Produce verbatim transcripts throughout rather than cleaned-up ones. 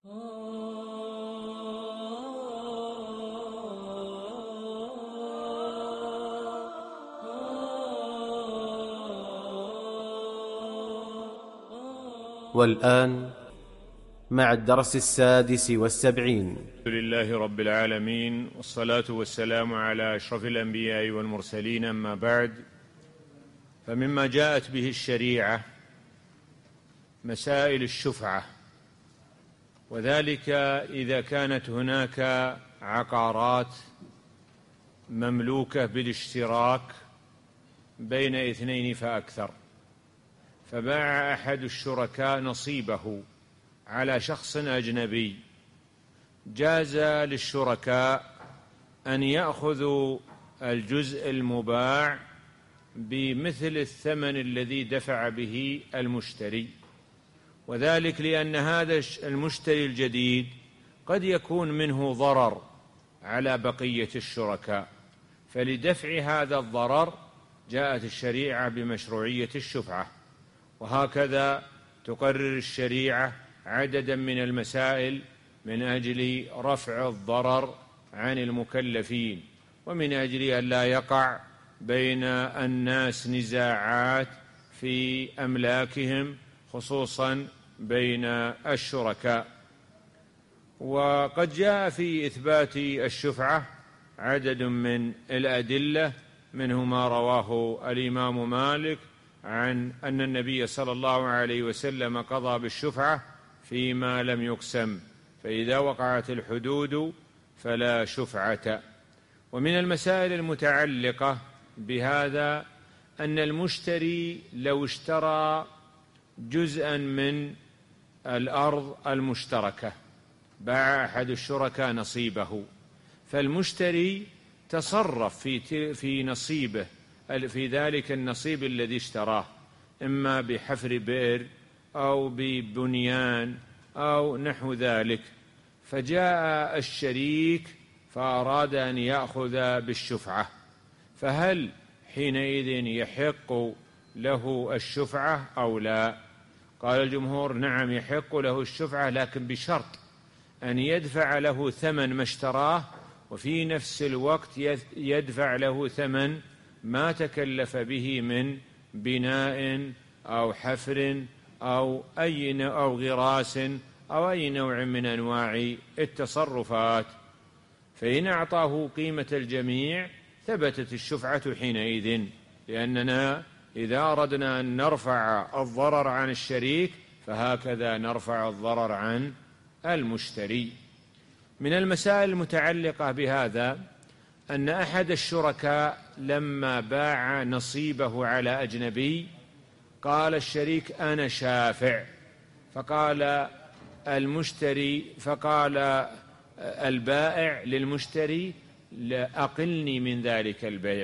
والآن مع الدرس السادس والسبعين. الحمد لله رب العالمين، والصلاة والسلام على أشرف الأنبياء والمرسلين، أما بعد، فمما جاءت به الشريعة مسائل الشفعة، وذلك إذا كانت هناك عقارات مملوكة بالاشتراك بين اثنين فأكثر، فباع أحد الشركاء نصيبه على شخص أجنبي، جاز للشركاء أن يأخذوا الجزء المباع بمثل الثمن الذي دفع به المشتري، وذلك لأن هذا المشتري الجديد قد يكون منه ضرر على بقية الشركاء، فلدفع هذا الضرر جاءت الشريعة بمشروعية الشفعة. وهكذا تقرر الشريعة عددا من المسائل من أجل رفع الضرر عن المكلفين، ومن أجل أن لا يقع بين الناس نزاعات في أملاكهم، خصوصا بين الشركاء. وقد جاء في إثبات الشفعة عدد من الأدلة، منه ما رواه الإمام مالك عن أن النبي صلى الله عليه وسلم قضى بالشفعة فيما لم يقسم، فإذا وقعت الحدود فلا شفعة. ومن المسائل المتعلقة بهذا أن المشتري لو اشترى جزءا من الأرض المشتركة، باع أحد الشركاء نصيبه، فالمشتري تصرف في في نصيبه، في ذلك النصيب الذي اشتراه، إما بحفر بئر أو ببنيان أو نحو ذلك، فجاء الشريك فأراد أن يأخذ بالشفعة، فهل حينئذ يحق له الشفعة أو لا؟ قال الجمهور نعم، يحق له الشفعة، لكن بشرط أن يدفع له ثمن ما اشتراه، وفي نفس الوقت يدفع له ثمن ما تكلف به من بناء أو حفر أو أي أو غراس أو أي نوع من أنواع التصرفات. فإن أعطاه قيمة الجميع ثبتت الشفعة حينئذ، لأننا إذا أردنا أن نرفع الضرر عن الشريك فهكذا نرفع الضرر عن المشتري. من المسائل المتعلقة بهذا أن أحد الشركاء لما باع نصيبه على أجنبي قال الشريك أنا شافع، فقال المشتري فقال البائع للمشتري أقلني من ذلك البيع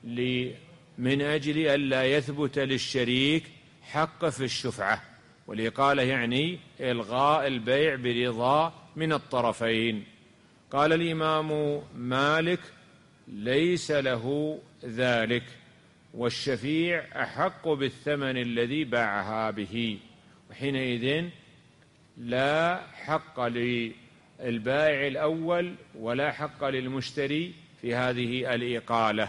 من أجل ألا يثبت للشريك حق في الشفعة، والإقالة يعني إلغاء البيع برضا من الطرفين. قال الإمام مالك ليس له ذلك، والشفيع أحق بالثمن الذي باعها به، وحينئذ لا حق للبائع الأول ولا حق للمشتري في هذه الإقالة،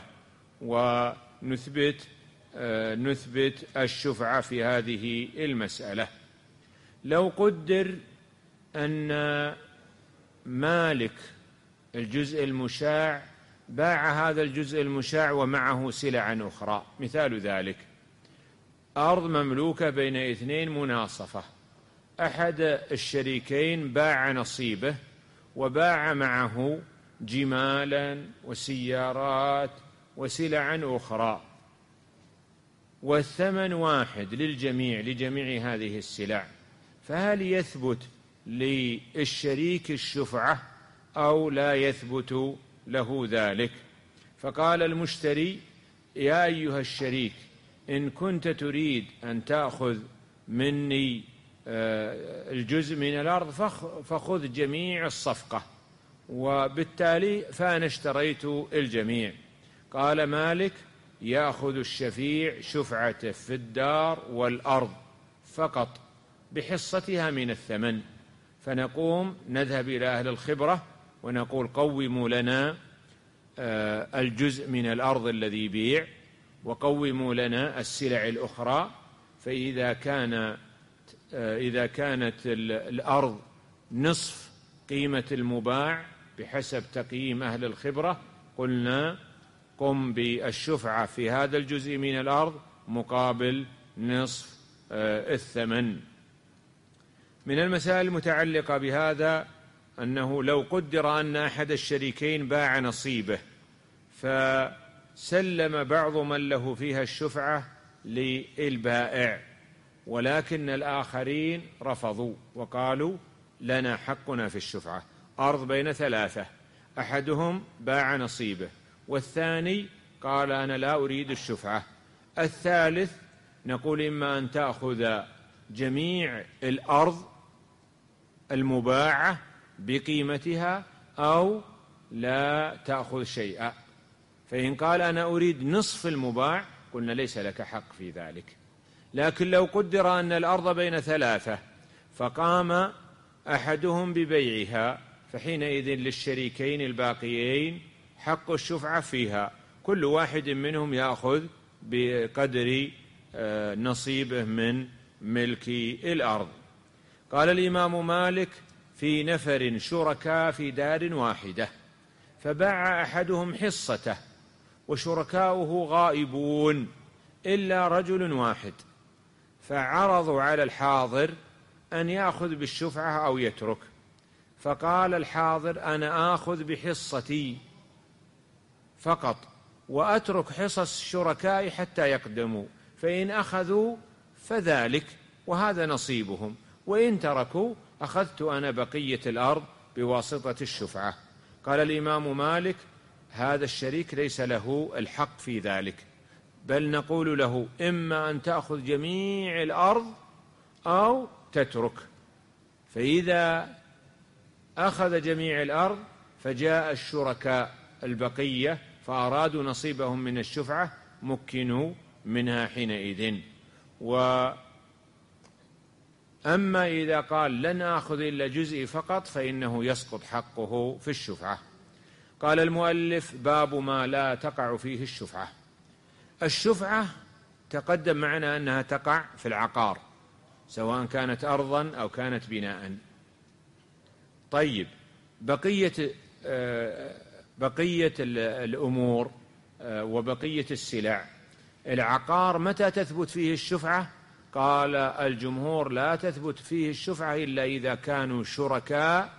ونثبت نثبت الشفعة في هذه المسألة. لو قدر أن مالك الجزء المشاع باع هذا الجزء المشاع ومعه سلعا أخرى، مثال ذلك أرض مملوكة بين اثنين مناصفة، أحد الشريكين باع نصيبه وباع معه جمالا وسيارات وسلعا أخرى، والثمن واحد للجميع لجميع هذه السلع، فهل يثبت للشريك الشفعة أو لا يثبت له ذلك؟ فقال المشتري يا أيها الشريك إن كنت تريد أن تأخذ مني الجزء من الأرض فخذ جميع الصفقة، وبالتالي فأنا اشتريت الجميع. قال مالك يأخذ الشفيع شفعته في الدار والأرض فقط بحصتها من الثمن، فنقوم نذهب إلى أهل الخبرة ونقول قوموا لنا الجزء من الأرض الذي يبيع، وقوموا لنا السلع الأخرى. فإذا كان إذا كانت الأرض نصف قيمة المباع بحسب تقييم أهل الخبرة، قلنا قم بالشفعة في هذا الجزء من الأرض مقابل نصف الثمن. من المسائل المتعلقة بهذا أنه لو قدر أن أحد الشريكين باع نصيبه فسلم بعض من له فيها الشفعة للبائع، ولكن الآخرين رفضوا وقالوا لنا حقنا في الشفعة. أرض بين ثلاثة، أحدهم باع نصيبه والثاني قال أنا لا أريد الشفعة. الثالث نقول إما أن تأخذ جميع الأرض المباعة بقيمتها أو لا تأخذ شيئا. فإن قال أنا أريد نصف المباع قلنا ليس لك حق في ذلك. لكن لو قدر أن الأرض بين ثلاثة فقام أحدهم ببيعها، فحينئذ للشريكين الباقيين حق الشفعة فيها، كل واحد منهم يأخذ بقدر نصيبه من ملك الأرض. قال الإمام مالك في نفر شركاء في دار واحدة فباع أحدهم حصته وشركاؤه غائبون إلا رجل واحد، فعرضوا على الحاضر أن يأخذ بالشفعة أو يترك، فقال الحاضر أنا آخذ بحصتي فقط وأترك حصص الشركاء حتى يقدموا، فإن أخذوا فذلك وهذا نصيبهم، وإن تركوا أخذت أنا بقية الأرض بواسطة الشفعة. قال الإمام مالك هذا الشريك ليس له الحق في ذلك، بل نقول له إما أن تأخذ جميع الأرض أو تترك. فإذا أخذ جميع الأرض فجاء الشركاء البقية فأرادوا نصيبهم من الشفعة مكنوا منها حينئذ. وأما إذا قال لن آخذ إلا جزء فقط فإنه يسقط حقه في الشفعة. قال المؤلف باب ما لا تقع فيه الشفعة. الشفعة تقدم معنا أنها تقع في العقار سواء كانت أرضا أو كانت بناء. طيب بقية بقية الأمور وبقية السلع، العقار متى تثبت فيه الشفعة؟ قال الجمهور لا تثبت فيه الشفعة إلا إذا كانوا شركاء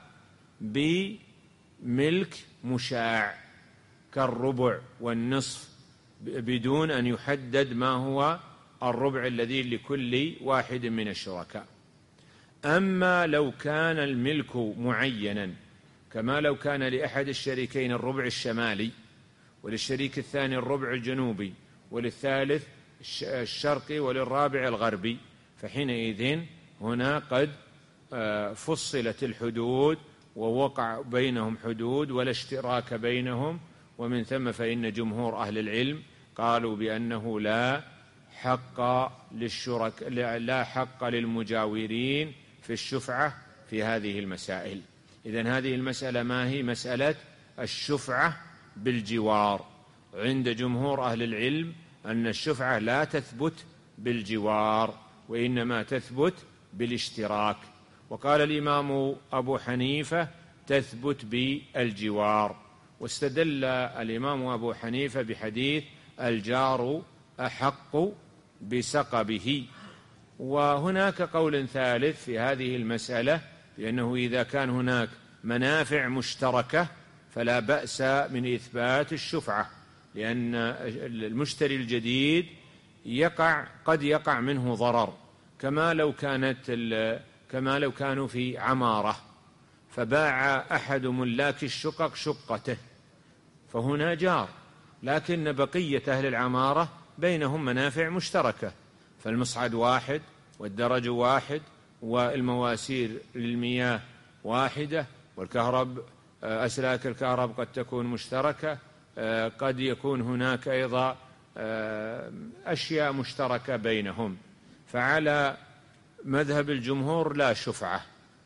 بملك مشاع كالربع والنصف بدون أن يحدد ما هو الربع الذي لكل واحد من الشركاء. أما لو كان الملك معينا كما لو كان لأحد الشريكين الربع الشمالي وللشريك الثاني الربع الجنوبي وللثالث الشرقي وللرابع الغربي، فحينئذ هنا قد فصلت الحدود ووقع بينهم حدود ولا اشتراك بينهم، ومن ثم فإن جمهور أهل العلم قالوا بأنه لا حق للشرك لا حق للمجاورين في الشفعة في هذه المسائل. إذن هذه المسألة ما هي؟ مسألة الشفعة بالجوار. عند جمهور أهل العلم أن الشفعة لا تثبت بالجوار وإنما تثبت بالاشتراك. وقال الإمام أبو حنيفة تثبت بالجوار، واستدل الإمام أبو حنيفة بحديث الجار أحق بسقبه. وهناك قول ثالث في هذه المسألة لأنه إذا كان هناك منافع مشتركة فلا بأس من إثبات الشفعة، لأن المشتري الجديد يقع قد يقع منه ضرر كما لو كانت كما لو كانوا في عمارة فباع أحد ملاك الشقق شقته فهنا جار، لكن بقية أهل العمارة بينهم منافع مشتركة، فالمصعد واحد والدرج واحد والمواسير للمياه واحدة والكهرب أسلاك الكهرب قد تكون مشتركة، قد يكون هناك أيضا أشياء مشتركة بينهم. فعلى مذهب الجمهور لا شفعة،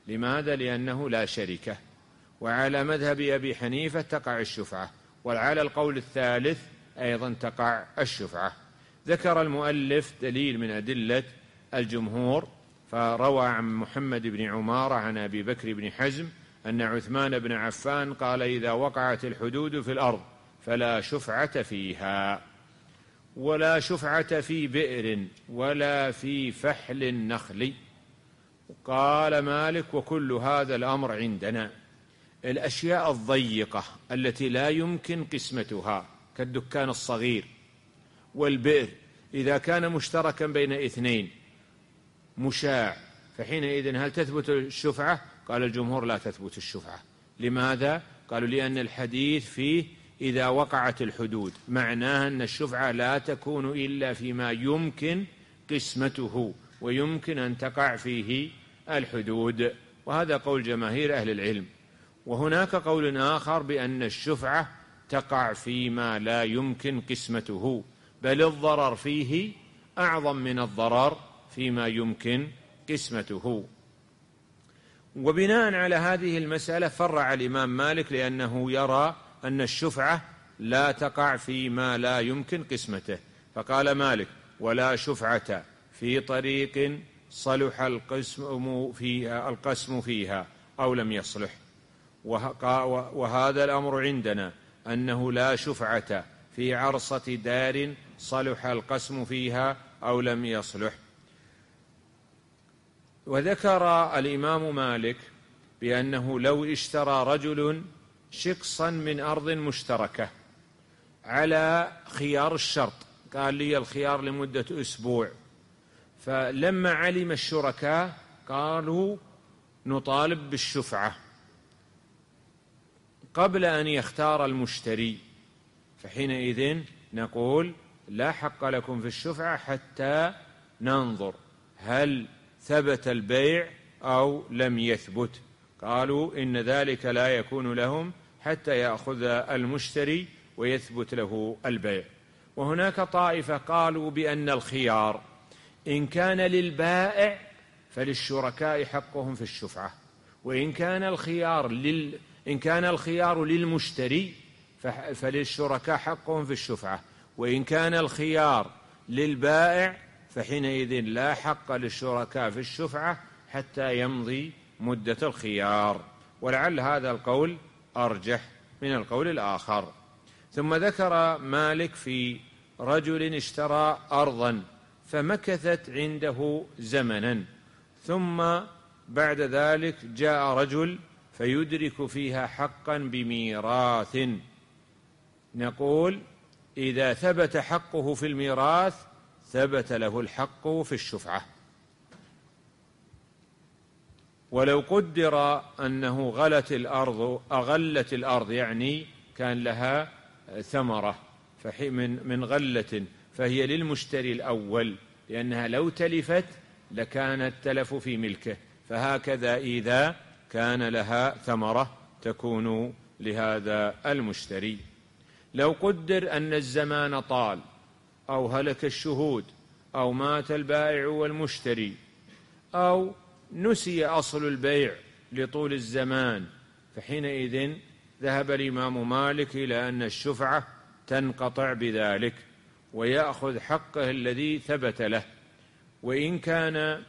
لماذا؟ لأنه لا شركة. وعلى مذهب أبي حنيفة تقع الشفعة، وعلى القول الثالث أيضا تقع الشفعة. ذكر المؤلف دليل من أدلة الجمهور، فروى عن محمد بن عمارة عن أبي بكر بن حزم أن عثمان بن عفان قال: إذا وقعت الحدود في الأرض فلا شفعة فيها، ولا شفعة في بئر ولا في فحل النخل. قال مالك: وكل هذا الأمر عندنا. الأشياء الضيقة التي لا يمكن قسمتها كالدكان الصغير والبئر، إذا كان مشتركا بين اثنين مشاع، فحينئذ هل تثبت الشفعة؟ قال الجمهور: لا تثبت الشفعة. لماذا؟ قالوا: لأن الحديث فيه إذا وقعت الحدود، معناه أن الشفعة لا تكون إلا فيما يمكن قسمته ويمكن أن تقع فيه الحدود، وهذا قول جماهير أهل العلم. وهناك قول آخر بأن الشفعة تقع فيما لا يمكن قسمته، بل الضرر فيه أعظم من الضرر فيما يمكن قسمته. وبناء على هذه المسألة فرع الإمام مالك، لأنه يرى أن الشفعة لا تقع فيما لا يمكن قسمته، فقال مالك: ولا شفعة في طريق صلح القسم فيها, القسم فيها أو لم يصلح. وهذا الأمر عندنا أنه لا شفعة في عرصة دار صلح القسم فيها أو لم يصلح. وذكر الإمام مالك بأنه لو اشترى رجل شقصا من أرض مشتركة على خيار الشرط، قال لي الخيار لمدة أسبوع، فلما علم الشركاء قالوا نطالب بالشفعة قبل أن يختار المشتري، فحينئذ نقول: لا حق لكم في الشفعة حتى ننظر هل ثبت البيع أو لم يثبت. قالوا: إن ذلك لا يكون لهم حتى يأخذ المشتري ويثبت له البيع. وهناك طائفة قالوا بأن الخيار إن كان للبائع فللشركاء حقهم في الشفعة، وإن كان الخيار لل إن كان الخيار للمشتري فللشركاء حقهم في الشفعة، وإن كان الخيار للبائع فحينئذ لا حق للشركاء في الشفعة حتى يمضي مدة الخيار. ولعل هذا القول أرجح من القول الآخر. ثم ذكر مالك في رجل اشترى أرضا فمكثت عنده زمنا، ثم بعد ذلك جاء رجل فيدرك فيها حقا بميراث، نقول: إذا ثبت حقه في الميراث ثبت له الحق في الشفعة. ولو قدر أنه غلت الأرض أغلت الأرض، يعني كان لها ثمرة من من غلة، فهي للمشتري الأول، لأنها لو تلفت لكان التلف في ملكه، فهكذا إذا كان لها ثمرة تكون لهذا المشتري. لو قدر أن الزمان طال أو هلك الشهود أو مات البائع والمشتري أو نسي أصل البيع لطول الزمان، فحينئذ ذهب الإمام مالك إلى أن الشفعة تنقطع بذلك ويأخذ حقه الذي ثبت له. وإن كان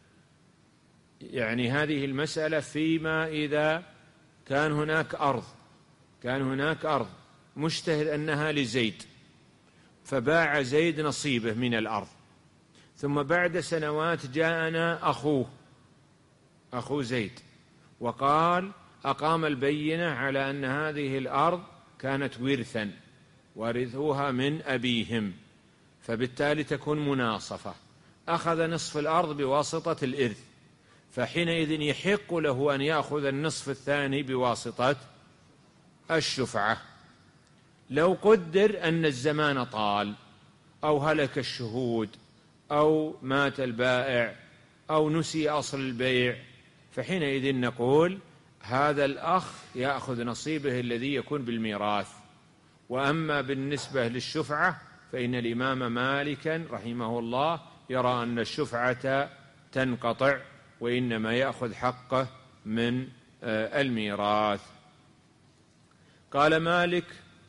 يعني هذه المسألة فيما إذا كان هناك أرض كان هناك أرض مشتهر أنها لزيد، فباع زيد نصيبه من الأرض، ثم بعد سنوات جاءنا أخوه أخو زيد وقال أقام البينة على أن هذه الأرض كانت ورثا ورثوها من أبيهم، فبالتالي تكون مناصفة، أخذ نصف الأرض بواسطة الإرث، فحينئذ يحق له أن يأخذ النصف الثاني بواسطة الشفعة. لو قدر أن الزمان طال أو هلك الشهود أو مات البائع أو نسي أصل البيع، فحينئذ نقول هذا الأخ يأخذ نصيبه الذي يكون بالميراث. وأما بالنسبة للشفعة فإن الإمام مالكا رحمه الله يرى أن الشفعة تنقطع، وإنما يأخذ حقه من الميراث. قال مالك: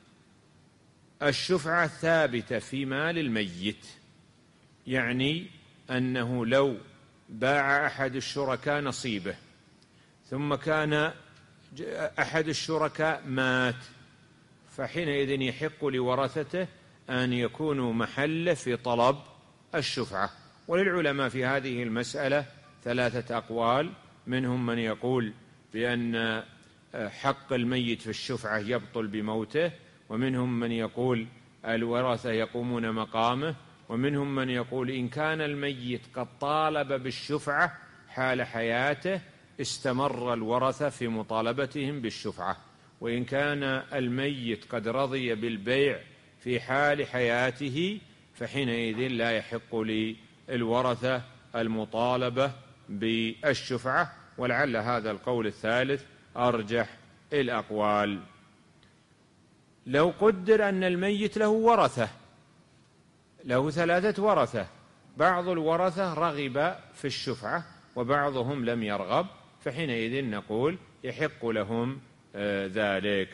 الشفعة ثابتة في مال الميت، يعني أنه لو باع أحد الشركاء نصيبه ثم كان أحد الشركاء مات، فحينئذ يحق لورثته أن يكونوا محله في طلب الشفعة. وللعلماء في هذه المسألة ثلاثة أقوال، منهم من يقول بأن حق الميت في الشفعة يبطل بموته، ومنهم من يقول الورثة يقومون مقامه، ومنهم من يقول إن كان الميت قد طالب بالشفعة حال حياته استمر الورثة في مطالبتهم بالشفعة، وإن كان الميت قد رضي بالبيع في حال حياته فحينئذ لا يحق للورثة المطالبة بالشفعة. ولعل هذا القول الثالث أرجح الأقوال. لو قدر أن الميت له ورثة، له ثلاثة ورثة، بعض الورثة رغب في الشفعة وبعضهم لم يرغب، فحينئذ نقول يحق لهم ذلك.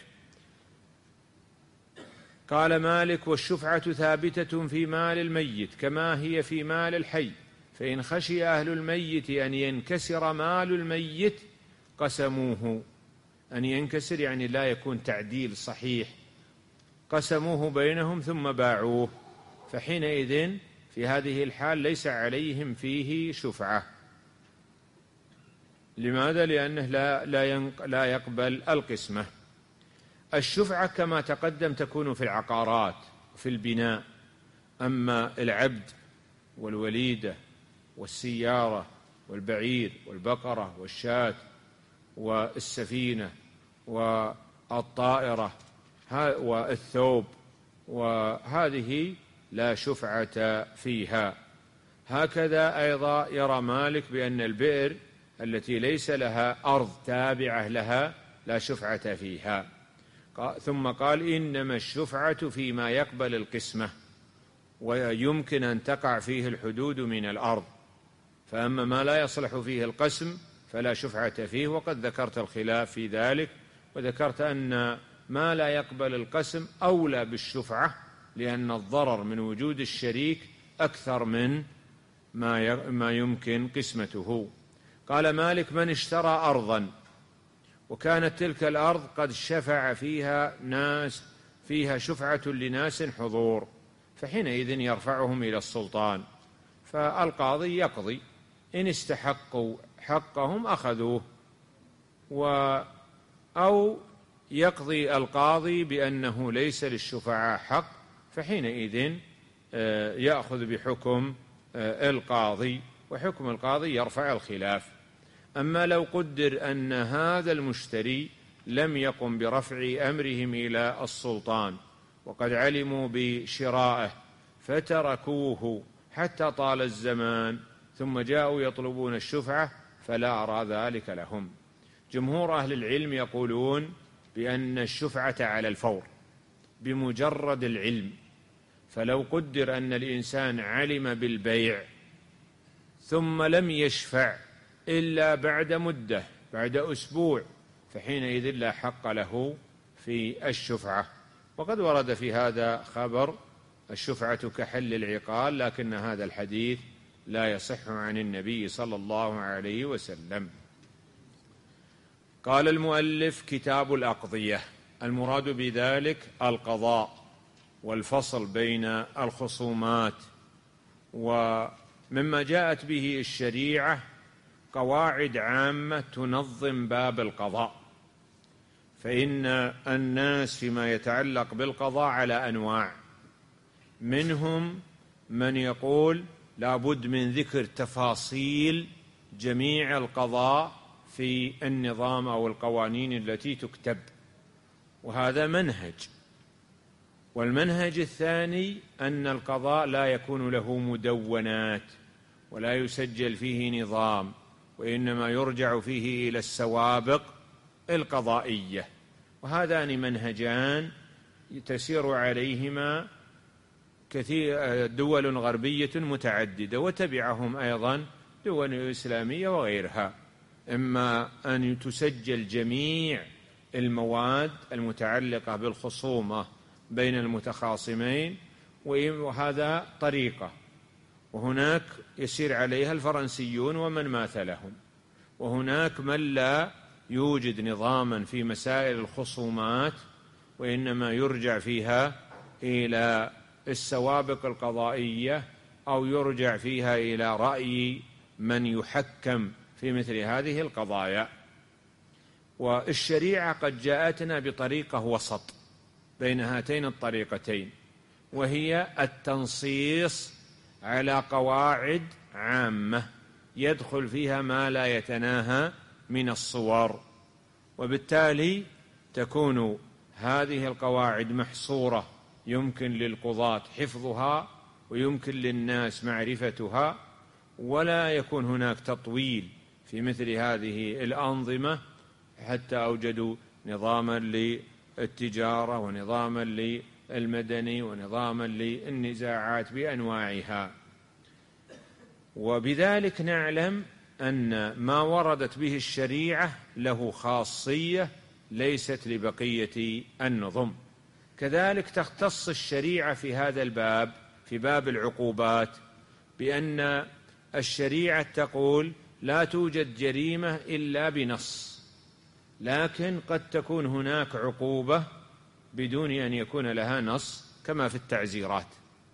قال مالك: والشفعة ثابتة في مال الميت كما هي في مال الحي، فإن خشي أهل الميت أن ينكسر مال الميت قسموه. أن ينكسر يعني لا يكون تعديل صحيح، قسموه بينهم ثم باعوه، فحينئذ في هذه الحال ليس عليهم فيه شفعة. لماذا؟ لأنه لا, لا, لا يقبل القسمة. الشفعة كما تقدم تكون في العقارات وفي البناء، أما العبد والوليدة والسيارة والبعير والبقرة والشاة والسفينة والطائرة والثوب وهذه لا شفعة فيها. هكذا أيضا يرى مالك بأن البئر التي ليس لها أرض تابعة لها لا شفعة فيها. ثم قال: إنما الشفعة فيما يقبل القسمة ويمكن أن تقع فيه الحدود من الأرض، فأما ما لا يصلح فيه القسم فلا شفعة فيه. وقد ذكرت الخلاف في ذلك، وذكرت أن ما لا يقبل القسم أولى بالشفعة، لأن الضرر من وجود الشريك أكثر من ما يمكن قسمته. قال مالك: من اشترى أرضا وكانت تلك الأرض قد شفع فيها ناس، فيها شفعة لناس حضور، فحينئذ يرفعهم إلى السلطان، فالقاضي يقضي، إن استحقوا حقهم أخذوه، و أو يقضي القاضي بأنه ليس للشفعاء حق، فحينئذ يأخذ بحكم القاضي، وحكم القاضي يرفع الخلاف. أما لو قدر أن هذا المشتري لم يقم برفع أمرهم إلى السلطان وقد علموا بشرائه فتركوه حتى طال الزمان ثم جاءوا يطلبون الشفعة، فلا أرى ذلك لهم. جمهور أهل العلم يقولون بأن الشفعة على الفور بمجرد العلم، فلو قدر أن الإنسان علم بالبيع ثم لم يشفع إلا بعد مدة، بعد أسبوع، فحينئذ لا حق له في الشفعة. وقد ورد في هذا خبر الشفعة كحل العقال، لكن هذا الحديث لا يصح عن النبي صلى الله عليه وسلم. قال المؤلف: كتاب الأقضية، المراد بذلك القضاء والفصل بين الخصومات. ومما جاءت به الشريعة قواعد عامة تنظم باب القضاء، فإن الناس فيما يتعلق بالقضاء على أنواع، منهم من يقول لا بد من ذكر تفاصيل جميع القضاء في النظام أو القوانين التي تكتب، وهذا منهج. والمنهج الثاني أن القضاء لا يكون له مدونات ولا يسجل فيه نظام، وإنما يرجع فيه إلى السوابق القضائية. وهذان منهجان تسير عليهما كثير دول غربية متعددة، وتبعهم أيضا دول إسلامية وغيرها. إما أن تسجل جميع المواد المتعلقة بالخصومة بين المتخاصمين، وهذا طريقة، وهناك يسير عليها الفرنسيون ومن ماثلهم، وهناك من لا يوجد نظاما في مسائل الخصومات، وإنما يرجع فيها إلى السوابق القضائية أو يرجع فيها إلى رأي من يحكم في مثل هذه القضايا. والشريعة قد جاءتنا بطريقة وسط بين هاتين الطريقتين، وهي التنصيص على قواعد عامة يدخل فيها ما لا يتناهى من الصور، وبالتالي تكون هذه القواعد محصورة يمكن للقضاة حفظها ويمكن للناس معرفتها، ولا يكون هناك تطويل في مثل هذه الأنظمة، حتى أوجدوا نظاما للتجارة ونظاما للمدني ونظاما للنزاعات بأنواعها. وبذلك نعلم أن ما وردت به الشريعة له خاصية ليست لبقية النظم. كذلك تختص الشريعة في هذا الباب، في باب العقوبات، بأن الشريعة تقول لا توجد جريمة إلا بنص، لكن قد تكون هناك عقوبة بدون أن يكون لها نص، كما في التعزيرات.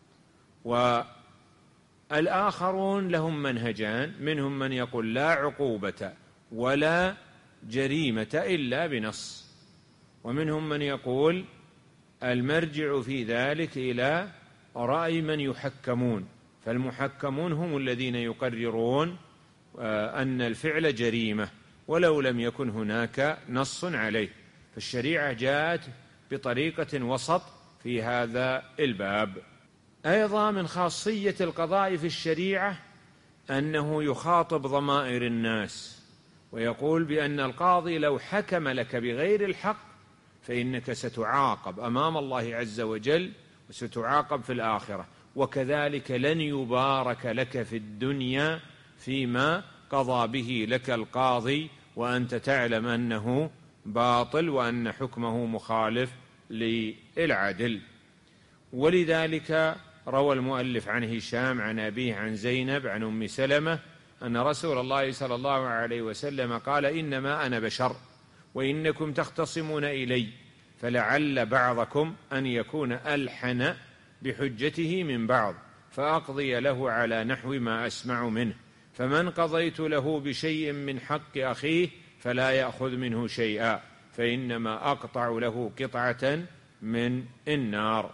والآخرون لهم منهجان، منهم من يقول لا عقوبة ولا جريمة إلا بنص، ومنهم من يقول المرجع في ذلك إلى رأي من يحكمون، فالمحكمون هم الذين يقررون أن الفعل جريمة ولو لم يكن هناك نص عليه. فالشريعة جاءت بطريقة وسط في هذا الباب. أيضا من خاصية القضاء في الشريعة أنه يخاطب ضمائر الناس، ويقول بأن القاضي لو حكم لك بغير الحق فإنك ستعاقب أمام الله عز وجل وستعاقب في الآخرة، وكذلك لن يبارك لك في الدنيا فيما قضى به لك القاضي وأنت تعلم أنه باطل وأن حكمه مخالف للعدل. ولذلك روى المؤلف عن هشام عن أبيه عن زينب عن أم سلمة أن رسول الله صلى الله عليه وسلم قال إنما أنا بشر وإنكم تختصمون إلي، فلعل بعضكم أن يكون ألحن بحجته من بعض، فأقضي له على نحو ما أسمع منه، فمن قضيت له بشيء من حق أخيه فلا يأخذ منه شيئا، فإنما أقطع له قطعة من النار.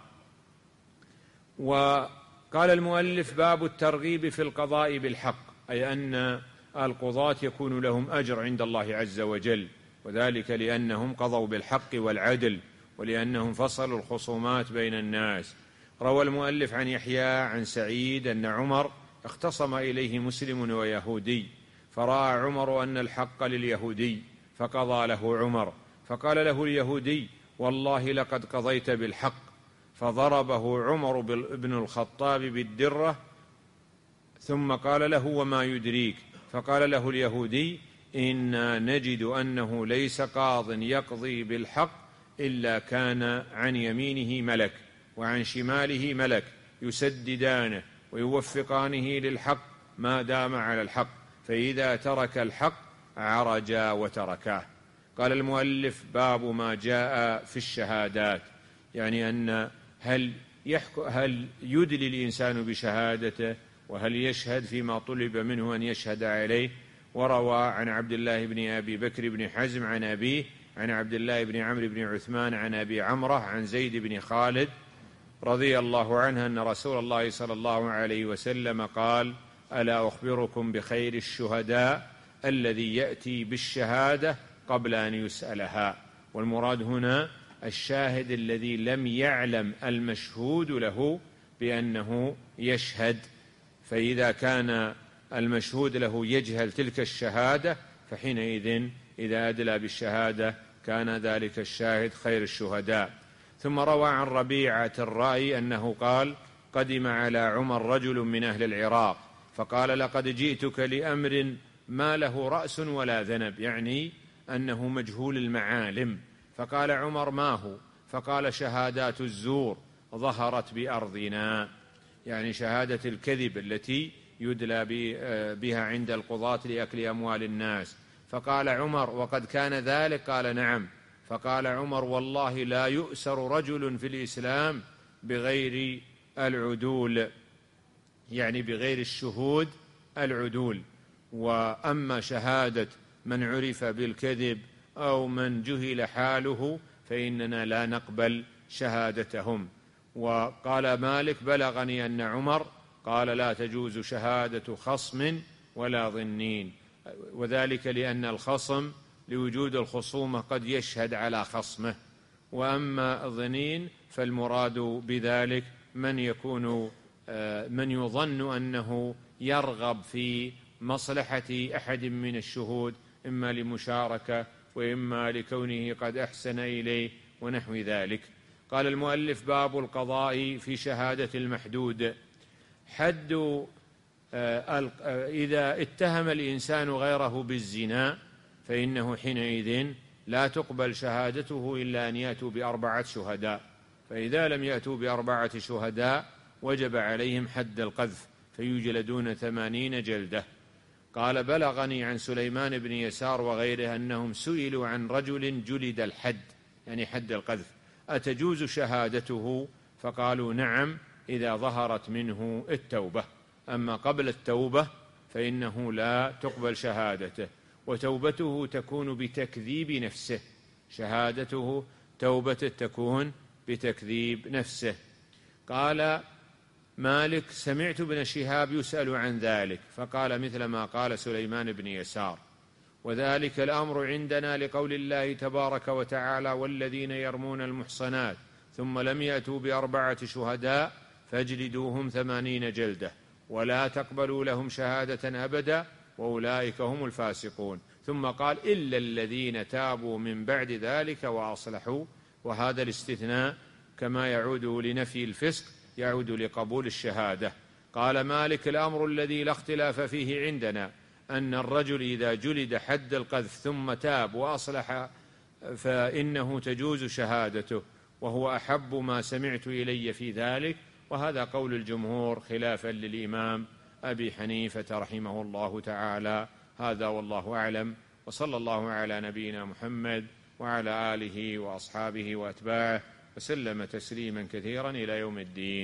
وقال المؤلف باب الترغيب في القضاء بالحق، أي أن القضاة يكون لهم أجر عند الله عز وجل، وذلك لأنهم قضوا بالحق والعدل، ولأنهم فصلوا الخصومات بين الناس. روى المؤلف عن يحيى عن سعيد أن عمر اختصم إليه مسلم ويهودي، فرأى عمر أن الحق لليهودي فقضى له عمر، فقال له اليهودي والله لقد قضيت بالحق، فضربه عمر بن الخطاب بالدرة، ثم قال له وما يدريك؟ فقال له اليهودي إنا نجد أنه ليس قاض يقضي بالحق إلا كان عن يمينه ملك وعن شماله ملك يسددانه ويوفقانه للحق ما دام على الحق، فإذا ترك الحق عرجا وتركاه. قال المؤلف باب ما جاء في الشهادات، يعني أن هل, هل يدلي الإنسان بشهادته، وهل يشهد فيما طلب منه أن يشهد عليه. وروى عن عبد الله بن أبي بكر بن حزم عن أبيه عن عبد الله بن عمرو بن عثمان عن أبي عمرة عن زيد بن خالد رضي الله عنه أن رسول الله صلى الله عليه وسلم قال ألا أخبركم بخير الشهداء الذي يأتي بالشهادة قبل أن يسألها. والمراد هنا الشاهد الذي لم يعلم المشهود له بأنه يشهد، فإذا كان المشهود له يجهل تلك الشهادة فحينئذ إذا أدلى بالشهادة كان ذلك الشاهد خير الشهداء. ثم روى عن ربيعة الرأي أنه قال قدم على عمر رجل من أهل العراق فقال لقد جئتك لأمر ما له رأس ولا ذنب، يعني أنه مجهول المعالم. فقال عمر: ما هو؟ فقال: شهادات الزور ظهرت بأرضنا، يعني شهادة الكذب التي يدلى بها عند القضاة لأكل أموال الناس. فقال عمر: وقد كان ذلك؟ قال: نعم. فقال عمر: والله لا يؤسر رجل في الإسلام بغير العدول، يعني بغير الشهود العدول. وأما شهادة من عرف بالكذب أو من جهل حاله فإننا لا نقبل شهادتهم. وقال مالك: بلغني أن عمر قال: لا تجوز شهادة خصم ولا ظنين، وذلك لأن الخصم لوجود الخصومة قد يشهد على خصمه، وأما الظنين فالمراد بذلك من يكون من يظن أنه يرغب في مصلحة أحد من الشهود، إما لمشاركة وإما لكونه قد أحسن إليه ونحو ذلك. قال المؤلف: باب القضاء في شهادة المحدود. حد إذا اتهم الإنسان غيره بالزنا فإنه حينئذ لا تقبل شهادته إلا أن يأتوا بأربعة شهداء، فإذا لم يأتوا بأربعة شهداء وجب عليهم حد القذف فيجلدون ثمانين جلدة. قال: بلغني عن سليمان بن يسار وغيره أنهم سئلوا عن رجل جلد الحد، يعني حد القذف، أتجوز شهادته؟ فقالوا: نعم إذا ظهرت منه التوبة، أما قبل التوبة فإنه لا تقبل شهادته، وتوبته تكون بتكذيب نفسه، شهادته توبته تكون بتكذيب نفسه. قال مالك: سمعت ابن شهاب يسأل عن ذلك فقال مثل ما قال سليمان بن يسار، وذلك الأمر عندنا لقول الله تبارك وتعالى: والذين يرمون المحصنات ثم لم يأتوا بأربعة شهداء فاجلدوهم ثمانين جلدة ولا تقبلوا لهم شهادة أبدا وأولئك هم الفاسقون. ثم قال: إلا الذين تابوا من بعد ذلك وأصلحوا، وهذا الاستثناء كما يعود لنفي الفسق يعود لقبول الشهادة. قال مالك: الأمر الذي لا اختلاف فيه عندنا أن الرجل إذا جلد حد القذف ثم تاب وأصلح فإنه تجوز شهادته، وهو أحب ما سمعت إلي في ذلك، وهذا قول الجمهور خلافا للإمام أبي حنيفة رحمه الله تعالى. هذا والله أعلم، وصلى الله على نبينا محمد وعلى آله وأصحابه وأتباعه وسلم تسليما كثيرا إلى يوم الدين.